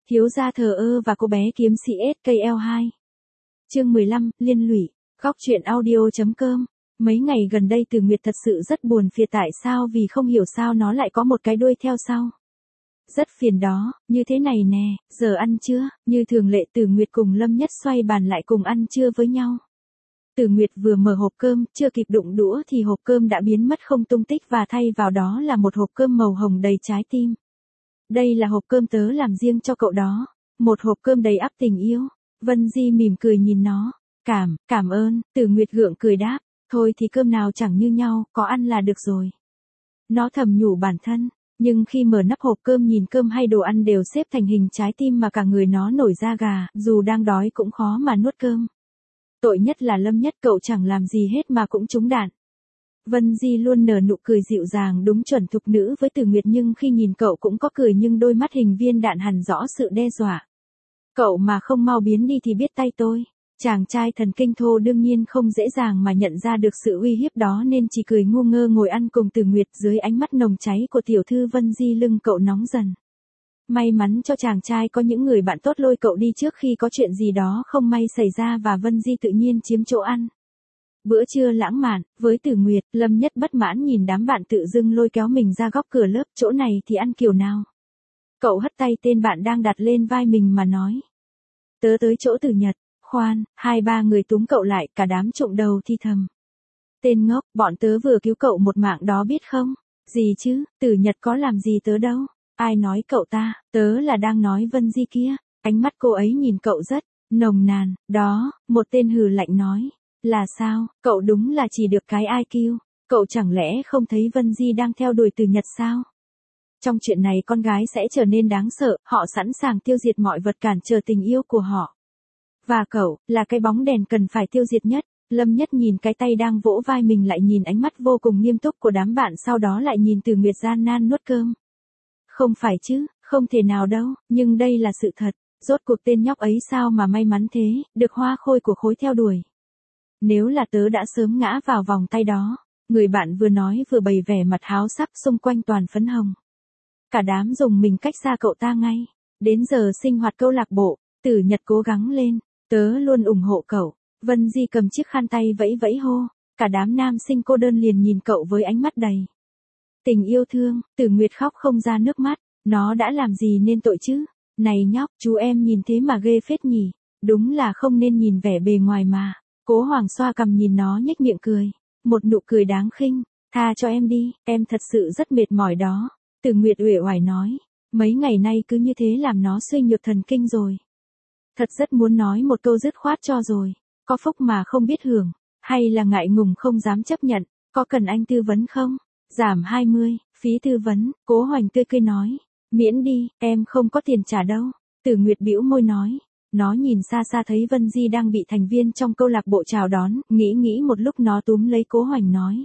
Thiếu gia thờ ơ và cô bé kiếm sĩ SKL2. Chương 15, liên lụy. Góc truyện audio.com. Mấy ngày gần đây Từ Nguyệt thật sự rất buồn phiền, tại sao vì không hiểu sao nó lại có một cái đuôi theo sau. Rất phiền đó, như thế này nè, giờ ăn chưa? Như thường lệ Từ Nguyệt cùng Lâm Nhất xoay bàn lại cùng ăn trưa với nhau. Từ Nguyệt vừa mở hộp cơm, chưa kịp đụng đũa thì hộp cơm đã biến mất không tung tích và thay vào đó là một hộp cơm màu hồng đầy trái tim. Đây là hộp cơm tớ làm riêng cho cậu đó. Một hộp cơm đầy ắp tình yêu. Vân Di mỉm cười nhìn nó. Cảm ơn, Từ Nguyệt gượng cười đáp. Thôi thì cơm nào chẳng như nhau, có ăn là được rồi. Nó thầm nhủ bản thân. Nhưng khi mở nắp hộp cơm nhìn cơm hay đồ ăn đều xếp thành hình trái tim mà cả người nó nổi da gà, dù đang đói cũng khó mà nuốt cơm. Tội nhất là Lâm Nhất, cậu chẳng làm gì hết mà cũng trúng đạn. Vân Di luôn nở nụ cười dịu dàng đúng chuẩn thục nữ với Từ Nguyệt, nhưng khi nhìn cậu cũng có cười nhưng đôi mắt hình viên đạn hằn rõ sự đe dọa. Cậu mà không mau biến đi thì biết tay tôi. Chàng trai thần kinh thô đương nhiên không dễ dàng mà nhận ra được sự uy hiếp đó nên chỉ cười ngu ngơ ngồi ăn cùng Từ Nguyệt. Dưới ánh mắt nồng cháy của tiểu thư Vân Di, lưng cậu nóng dần. May mắn cho chàng trai có những người bạn tốt lôi cậu đi trước khi có chuyện gì đó không may xảy ra, và Vân Di tự nhiên chiếm chỗ ăn. Bữa trưa lãng mạn, với Từ Nguyệt, Lâm Nhất bất mãn nhìn đám bạn tự dưng lôi kéo mình ra góc cửa lớp, chỗ này thì ăn kiểu nào. Cậu hất tay tên bạn đang đặt lên vai mình mà nói. Tớ tới chỗ Từ Nhật. Khoan, 2-3 người túm cậu lại, cả đám trụng đầu thi thầm. Tên ngốc, bọn tớ vừa cứu cậu một mạng đó biết không? Gì chứ, Từ Nhật có làm gì tớ đâu. Ai nói cậu ta, tớ là đang nói Vân Di kia. Ánh mắt cô ấy nhìn cậu rất nồng nàn. Đó, một tên hừ lạnh nói. Là sao, cậu đúng là chỉ được cái IQ. Cậu chẳng lẽ không thấy Vân Di đang theo đuổi Từ Nhật sao? Trong chuyện này con gái sẽ trở nên đáng sợ, họ sẵn sàng tiêu diệt mọi vật cản trở tình yêu của họ. Và cậu, là cái bóng đèn cần phải tiêu diệt nhất. Lâm Nhất nhìn cái tay đang vỗ vai mình, lại nhìn ánh mắt vô cùng nghiêm túc của đám bạn, sau đó lại nhìn Từ Nguyệt gian nan nuốt cơm. Không phải chứ, không thể nào đâu, nhưng đây là sự thật. Rốt cuộc tên nhóc ấy sao mà may mắn thế, được hoa khôi của khối theo đuổi. Nếu là tớ đã sớm ngã vào vòng tay đó. Người bạn vừa nói vừa bày vẻ mặt háo sắc, xung quanh toàn phấn hồng. Cả đám dùng mình cách xa cậu ta ngay. Đến giờ sinh hoạt câu lạc bộ, Từ Nhật cố gắng lên. Tớ luôn ủng hộ cậu. Vân Di cầm chiếc khăn tay vẫy vẫy hô. Cả đám nam sinh cô đơn liền nhìn cậu với ánh mắt đầy tình yêu thương. Từ Nguyệt khóc không ra nước mắt. Nó đã làm gì nên tội chứ? Này nhóc, chú em nhìn thế mà ghê phết nhỉ. Đúng là không nên nhìn vẻ bề ngoài mà. Cố Hoàng xoa cằm nhìn nó nhếch miệng cười. Một nụ cười đáng khinh. Tha cho em đi, em thật sự rất mệt mỏi đó. Từ Nguyệt uể oải nói. Mấy ngày nay cứ như thế làm nó suy nhược thần kinh rồi. Thật rất muốn nói một câu dứt khoát cho rồi. Có phúc mà không biết hưởng. Hay là ngại ngùng không dám chấp nhận. Có cần anh tư vấn không? Giảm 20, phí tư vấn. Cố Hoành tươi cười nói. Miễn đi, em không có tiền trả đâu. Từ Nguyệt bĩu môi nói. Nó nhìn xa xa thấy Vân Di đang bị thành viên trong câu lạc bộ chào đón. Nghĩ một lúc nó túm lấy Cố Hoành nói.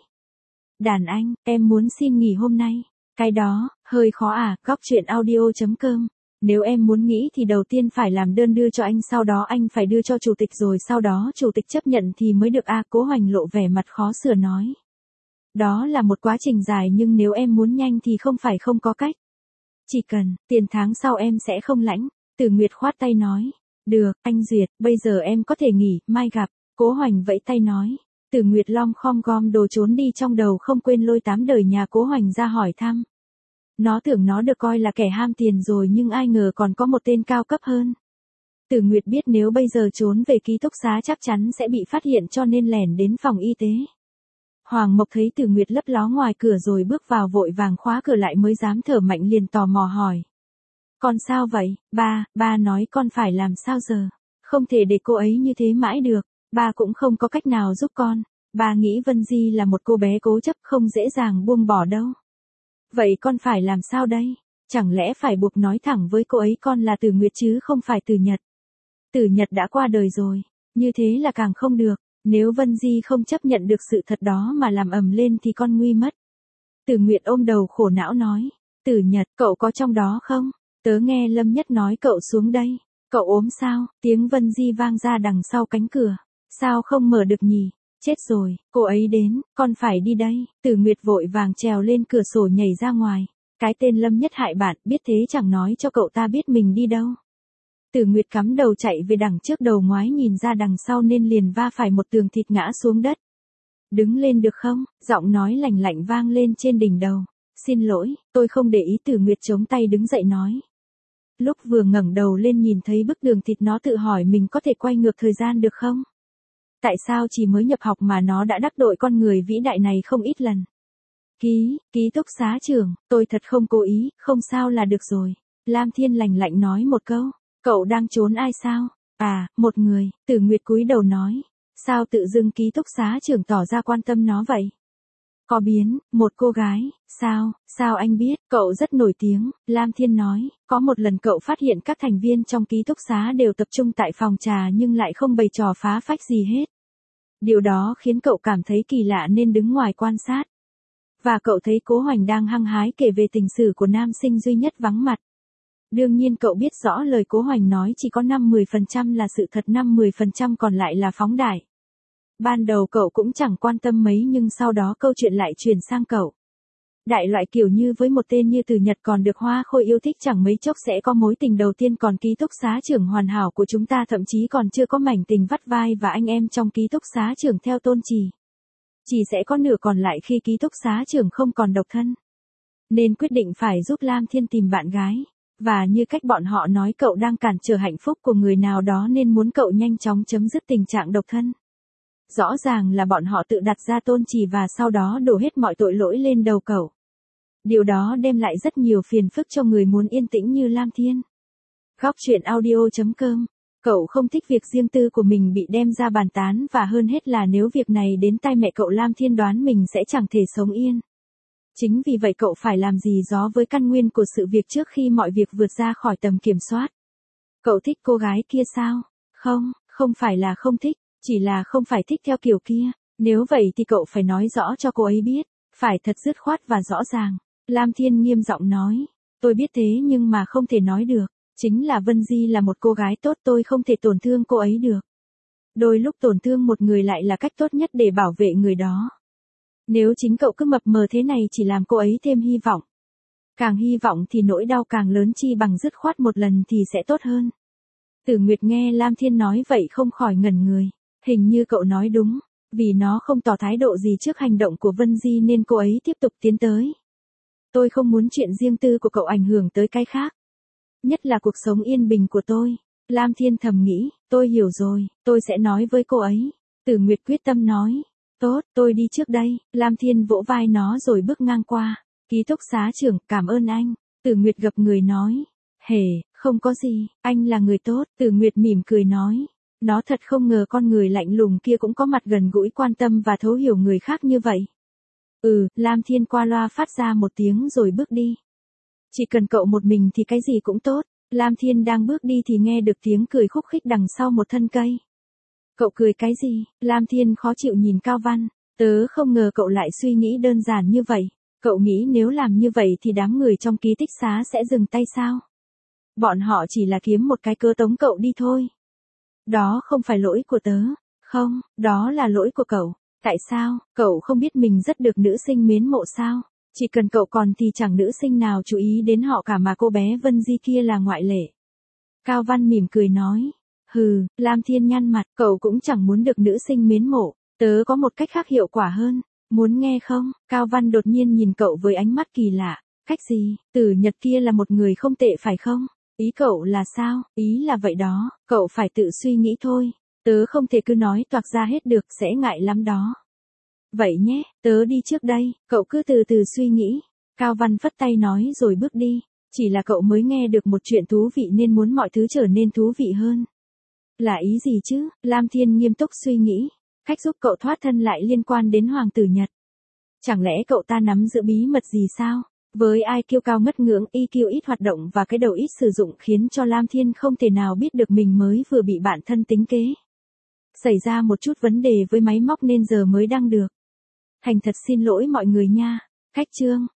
Đàn anh, em muốn xin nghỉ hôm nay. Cái đó, hơi khó à. Góc truyện audio.com. Nếu em muốn nghỉ thì đầu tiên phải làm đơn đưa cho anh, sau đó anh phải đưa cho chủ tịch, rồi sau đó chủ tịch chấp nhận thì mới được à. Cố Hoành lộ vẻ mặt khó xử nói. Đó là một quá trình dài, nhưng nếu em muốn nhanh thì không phải không có cách. Chỉ cần, tiền tháng sau em sẽ không lãnh. Từ Nguyệt khoát tay nói. Được, anh duyệt, bây giờ em có thể nghỉ, mai gặp. Cố Hoành vẫy tay nói. Từ Nguyệt lom khom gom đồ trốn đi, trong đầu không quên lôi 8 đời nhà Cố Hoành ra hỏi thăm. Nó tưởng nó được coi là kẻ ham tiền rồi, nhưng ai ngờ còn có một tên cao cấp hơn. Từ Nguyệt biết nếu bây giờ trốn về ký túc xá chắc chắn sẽ bị phát hiện, cho nên lẻn đến phòng y tế. Hoàng Mộc thấy Từ Nguyệt lấp ló ngoài cửa rồi bước vào, vội vàng khóa cửa lại mới dám thở mạnh, liền tò mò hỏi. Con sao vậy, ba nói con phải làm sao giờ? Không thể để cô ấy như thế mãi được, ba cũng không có cách nào giúp con. Ba nghĩ Vân Di là một cô bé cố chấp, không dễ dàng buông bỏ đâu. Vậy con phải làm sao đây? Chẳng lẽ phải buộc nói thẳng với cô ấy con là Từ Nguyệt chứ không phải Từ Nhật? Từ Nhật đã qua đời rồi, như thế là càng không được. Nếu Vân Di không chấp nhận được sự thật đó mà làm ầm lên thì con nguy mất. Từ Nguyệt ôm đầu khổ não nói. Từ Nhật, cậu có trong đó không? Tớ nghe Lâm Nhất nói cậu xuống đây. Cậu ốm sao? Tiếng Vân Di vang ra đằng sau cánh cửa. Sao không mở được nhỉ? Chết rồi, cô ấy đến, con phải đi đây. Từ Nguyệt vội vàng trèo lên cửa sổ nhảy ra ngoài. Cái tên Lâm Nhất hại bạn, biết thế chẳng nói cho cậu ta biết mình đi đâu. Tử Nguyệt cắm đầu chạy về đằng trước, đầu ngoái nhìn ra đằng sau nên liền va phải một tường thịt ngã xuống đất. Đứng lên được không? Giọng nói lạnh lạnh vang lên trên đỉnh đầu. Xin lỗi, tôi không để ý. Tử Nguyệt chống tay đứng dậy nói. Lúc vừa ngẩng đầu lên nhìn thấy bức tường thịt, nó tự hỏi mình có thể quay ngược thời gian được không? Tại sao chỉ mới nhập học mà nó đã đắc tội con người vĩ đại này không ít lần? Ký túc xá trưởng, tôi thật không cố ý, không sao là được rồi. Lam Thiên lạnh lạnh nói một câu. Cậu đang trốn ai sao? À, một người. Tử Nguyệt cúi đầu nói. Sao tự dưng ký túc xá trưởng tỏ ra quan tâm nó vậy? Có biến, một cô gái. Sao anh biết? Cậu rất nổi tiếng. Lam Thiên nói. Có một lần cậu phát hiện các thành viên trong ký túc xá đều tập trung tại phòng trà nhưng lại không bày trò phá phách gì hết. Điều đó khiến cậu cảm thấy kỳ lạ nên đứng ngoài quan sát. Và cậu thấy Cố Hoành đang hăng hái kể về tình sử của nam sinh duy nhất vắng mặt. Đương nhiên cậu biết rõ lời Cố Hoành nói chỉ có 5-10% là sự thật, 5-10% còn lại là phóng đại. Ban đầu cậu cũng chẳng quan tâm mấy nhưng sau đó câu chuyện lại chuyển sang cậu. Đại loại kiểu như với một tên như Từ Nhật còn được Hoa Khôi yêu thích chẳng mấy chốc sẽ có mối tình đầu tiên, còn ký túc xá trưởng hoàn hảo của chúng ta thậm chí còn chưa có mảnh tình vắt vai và anh em trong ký túc xá trưởng theo tôn chỉ sẽ có nửa còn lại khi ký túc xá trưởng không còn độc thân. Nên quyết định phải giúp Lam Thiên tìm bạn gái. Và như cách bọn họ nói cậu đang cản trở hạnh phúc của người nào đó nên muốn cậu nhanh chóng chấm dứt tình trạng độc thân. Rõ ràng là bọn họ tự đặt ra tôn chỉ và sau đó đổ hết mọi tội lỗi lên đầu cậu. Điều đó đem lại rất nhiều phiền phức cho người muốn yên tĩnh như Lam Thiên. Góc truyện audio.com. Cậu không thích việc riêng tư của mình bị đem ra bàn tán, và hơn hết là nếu việc này đến tai mẹ cậu, Lam Thiên đoán mình sẽ chẳng thể sống yên. Chính vì vậy cậu phải làm gì đó với căn nguyên của sự việc trước khi mọi việc vượt ra khỏi tầm kiểm soát. Cậu thích cô gái kia sao? Không phải là không thích, chỉ là không phải thích theo kiểu kia. Nếu vậy thì cậu phải nói rõ cho cô ấy biết, phải thật dứt khoát và rõ ràng. Lam Thiên nghiêm giọng nói. Tôi biết thế nhưng mà không thể nói được. Chính là Vân Di là một cô gái tốt, tôi không thể tổn thương cô ấy được. Đôi lúc tổn thương một người lại là cách tốt nhất để bảo vệ người đó. Nếu chính cậu cứ mập mờ thế này chỉ làm cô ấy thêm hy vọng. Càng hy vọng thì nỗi đau càng lớn, chi bằng dứt khoát một lần thì sẽ tốt hơn. Tử Nguyệt nghe Lam Thiên nói vậy không khỏi ngẩn người. Hình như cậu nói đúng, vì nó không tỏ thái độ gì trước hành động của Vân Di nên cô ấy tiếp tục tiến tới. Tôi không muốn chuyện riêng tư của cậu ảnh hưởng tới cái khác. Nhất là cuộc sống yên bình của tôi. Lam Thiên thầm nghĩ, tôi hiểu rồi, tôi sẽ nói với cô ấy. Tử Nguyệt quyết tâm nói. Tốt, tôi đi trước đây. Lam Thiên vỗ vai nó rồi bước ngang qua. Ký túc xá trưởng, cảm ơn anh. Tử Nguyệt gập người nói. Không có gì, anh là người tốt. Tử Nguyệt mỉm cười nói. Nó thật không ngờ con người lạnh lùng kia cũng có mặt gần gũi, quan tâm và thấu hiểu người khác như vậy. Lam Thiên qua loa phát ra một tiếng rồi bước đi. Chỉ cần cậu một mình thì cái gì cũng tốt. Lam Thiên đang bước đi thì nghe được tiếng cười khúc khích đằng sau một thân cây. Cậu cười cái gì? Lam Thiên khó chịu nhìn Cao Văn. Tớ không ngờ cậu lại suy nghĩ đơn giản như vậy. Cậu nghĩ nếu làm như vậy thì đám người trong ký túc xá sẽ dừng tay sao? Bọn họ chỉ là kiếm một cái cớ tống cậu đi thôi. Đó không phải lỗi của tớ. Không, đó là lỗi của cậu. Tại sao? Cậu không biết mình rất được nữ sinh mến mộ sao? Chỉ cần cậu còn thì chẳng nữ sinh nào chú ý đến họ cả, mà cô bé Vân Di kia là ngoại lệ. Cao Văn mỉm cười nói. Lam Thiên nhăn mặt, cậu cũng chẳng muốn được nữ sinh mến mộ. Tớ có một cách khác hiệu quả hơn. Muốn nghe không? Cao Văn đột nhiên nhìn cậu với ánh mắt kỳ lạ. Cách gì? Tử Nhật kia là một người không tệ phải không? Ý cậu là sao? Ý là vậy đó, cậu phải tự suy nghĩ thôi. Tớ không thể cứ nói toạc ra hết được, sẽ ngại lắm đó. Vậy nhé, tớ đi trước đây, cậu cứ từ từ suy nghĩ. Cao Văn phất tay nói rồi bước đi. Chỉ là cậu mới nghe được một chuyện thú vị nên muốn mọi thứ trở nên thú vị hơn. Là ý gì chứ? Lam Thiên nghiêm túc suy nghĩ. Cách giúp cậu thoát thân lại liên quan đến Hoàng tử Nhật. Chẳng lẽ cậu ta nắm giữ bí mật gì sao? Với IQ cao mất ngưỡng, EQ ít hoạt động và cái đầu ít sử dụng khiến cho Lam Thiên không thể nào biết được mình mới vừa bị bạn thân tính kế. Xảy ra một chút vấn đề với máy móc nên giờ mới đăng được. Thành thật xin lỗi mọi người nha. Khách chương.